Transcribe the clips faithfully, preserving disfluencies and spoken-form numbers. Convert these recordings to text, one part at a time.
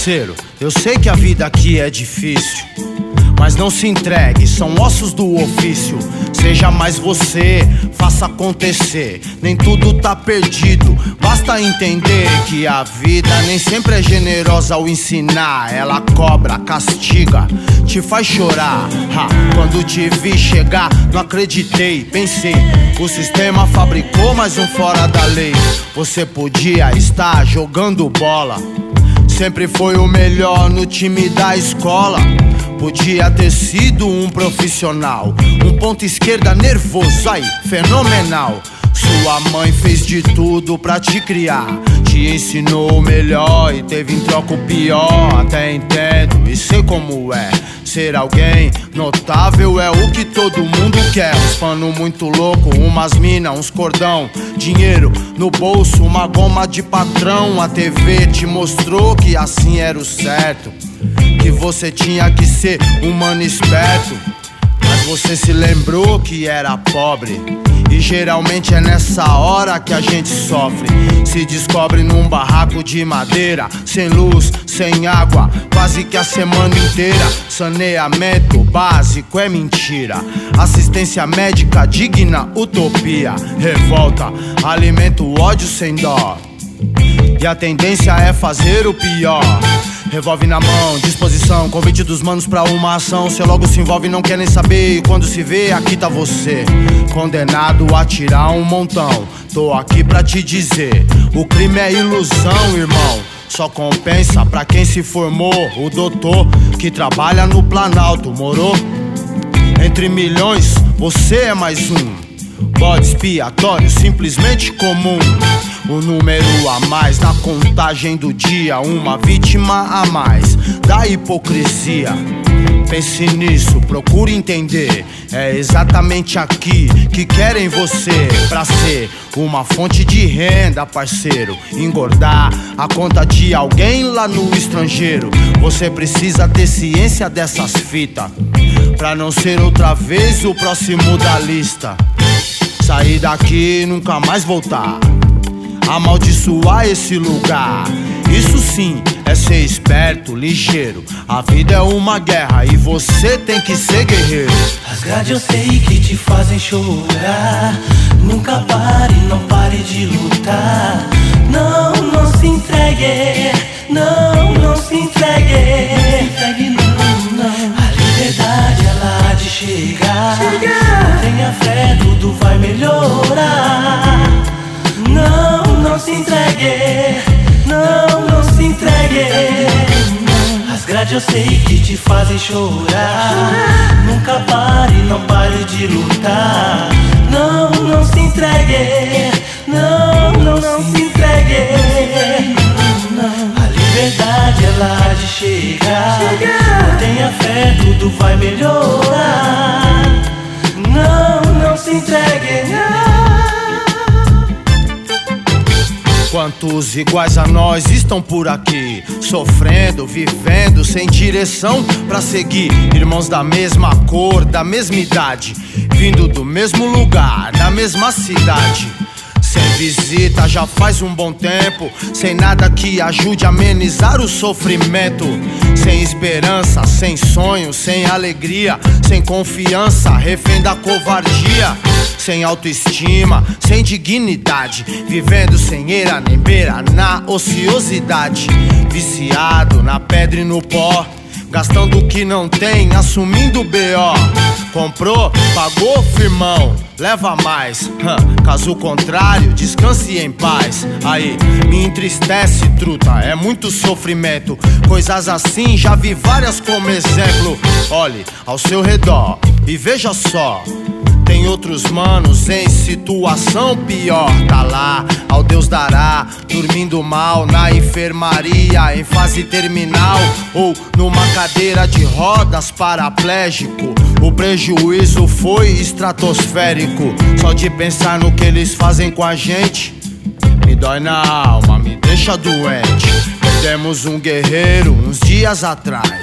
Parceiro, eu sei que a vida aqui é difícil, mas não se entregue, são ossos do ofício. Seja mais você, faça acontecer. Nem tudo tá perdido, basta entender que a vida nem sempre é generosa ao ensinar. Ela cobra, castiga, te faz chorar. Ha, quando te vi chegar, não acreditei, pensei, o sistema fabricou mais um fora da lei. Você podia estar jogando bola, sempre foi o melhor no time da escola. Podia ter sido um profissional, um ponta esquerda nervoso, aí, fenomenal. Sua mãe fez de tudo pra te criar, te ensinou o melhor e teve em troca o pior. Até entendo e sei como é ser alguém notável, é o que todo mundo quer. Uns pano muito louco, umas mina, uns cordão, dinheiro no bolso, uma goma de patrão. A T V te mostrou que assim era o certo, que você tinha que ser um mano esperto. Mas você se lembrou que era pobre, e geralmente é nessa hora que a gente sofre. Se descobre num barraco de madeira, sem luz, sem água, quase que a semana inteira. Saneamento básico é mentira, assistência médica digna, utopia. Revolta, alimenta o ódio sem dó, e a tendência é fazer o pior. Revolve na mão, disposição, convite dos manos pra uma ação. Cê logo se envolve, não quer nem saber, e quando se vê, aqui tá você, condenado a tirar um montão. Tô aqui pra te dizer, o crime é ilusão, irmão. Só compensa pra quem se formou, o doutor que trabalha no Planalto, morou? Entre milhões, você é mais um bode expiatório, simplesmente comum. O número a mais na contagem do dia, uma vítima a mais da hipocrisia. Pense nisso, procure entender, é exatamente aqui que querem você pra ser uma fonte de renda, parceiro. Engordar a conta de alguém lá no estrangeiro. Você precisa ter ciência dessas fitas, pra não ser outra vez o próximo da lista. Sair daqui e nunca mais voltar, amaldiçoar esse lugar. Isso sim é ser esperto, ligeiro. A vida é uma guerra e você tem que ser guerreiro. As grades eu sei que te fazem chorar. Nunca pare, não pare de lutar. Não, não se entregue. Não, não se entregue. Não se entregue, não, não. A liberdade ela há de chegar. Chegar. Tenha fé, tudo vai melhorar. Não, não se entregue. Não, não se entregue. As grades eu sei que te fazem chorar. Nunca pare, não pare de lutar. Não, não se entregue. Não, não, não se entregue. A liberdade ela há de chegar. Tenha fé, tudo vai melhorar. Não, não se entregue. Não. Quantos iguais a nós estão por aqui, sofrendo, vivendo, sem direção pra seguir. Irmãos da mesma cor, da mesma idade, vindo do mesmo lugar, da mesma cidade. Sem visita já faz um bom tempo, sem nada que ajude a amenizar o sofrimento. Sem esperança, sem sonho, sem alegria, sem confiança, refém da covardia. Sem autoestima, sem dignidade, vivendo sem eira nem beira, na ociosidade. Viciado na pedra e no pó, gastando o que não tem, assumindo o B O. Comprou, pagou, firmão, leva mais. Hum, caso contrário, descanse em paz. Aí, me entristece, truta, é muito sofrimento. Coisas assim já vi várias como exemplo. Olhe ao seu redor e veja só, tem outros manos em situação pior. Tá lá, ao Deus dará, dormindo mal na enfermaria, em fase terminal, ou numa cadeira de rodas, paraplégico. O prejuízo foi estratosférico. Só de pensar no que eles fazem com a gente, me dói na alma, me deixa doente. Perdemos um guerreiro uns dias atrás,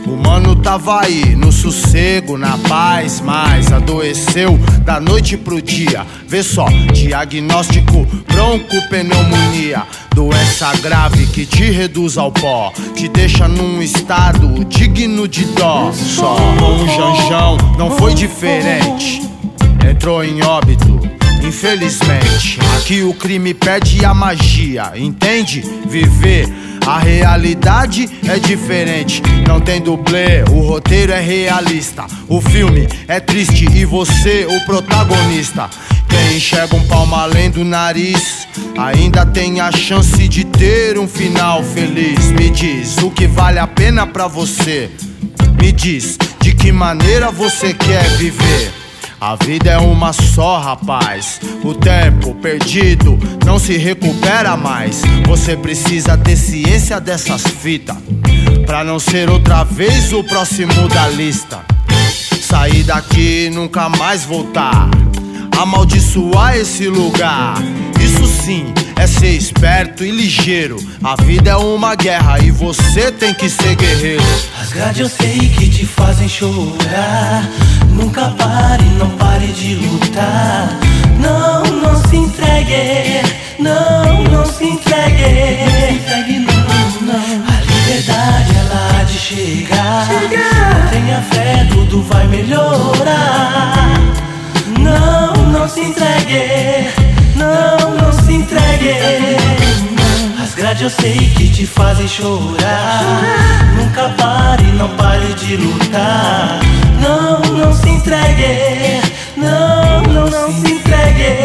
O mano tava aí, no sossego, na paz, mas adoeceu da noite pro dia. Vê só, diagnóstico, broncopneumonia. Doença grave que te reduz ao pó, te deixa num estado digno de dó. Só com o Janjão não foi diferente, entrou em óbito, infelizmente. Aqui o crime perde a magia, entende? Viver a realidade é diferente, não tem dublê, o roteiro é realista. O filme é triste e você o protagonista. Quem enxerga um palmo além do nariz ainda tem a chance de ter um final feliz. Me diz o que vale a pena pra você, me diz de que maneira você quer viver. A vida é uma só, rapaz. O tempo perdido não se recupera mais. Você precisa ter ciência dessas fitas pra não ser outra vez o próximo da lista. Sair daqui e nunca mais voltar, amaldiçoar esse lugar. Isso sim é ser esperto e ligeiro. A vida é uma guerra e você tem que ser guerreiro. As grades eu sei que te fazem chorar. Nunca pare, não pare de lutar. Não, não se entregue. Não, não se entregue. Não, não. A liberdade ela há de chegar. Não tenha fé, tudo vai melhorar. Não, não se entregue. Não, não se entregue. As grades eu sei que te fazem chorar. Nunca pare, não pare de lutar. Não, não se entregue. Não, não, não se entregue.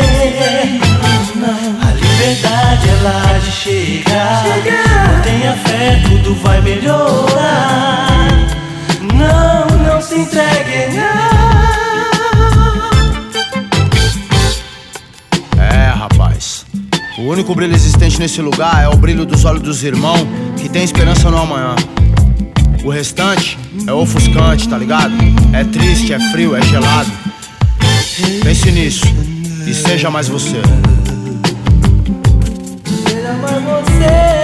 A liberdade ela há de chegar. Não tenha fé, tudo vai melhorar. Não, não se entregue. Não. O único brilho existente nesse lugar é o brilho dos olhos dos irmãos que tem esperança no amanhã. O restante é ofuscante, tá ligado? É triste, é frio, é gelado. Pense nisso e seja mais você. Seja mais você.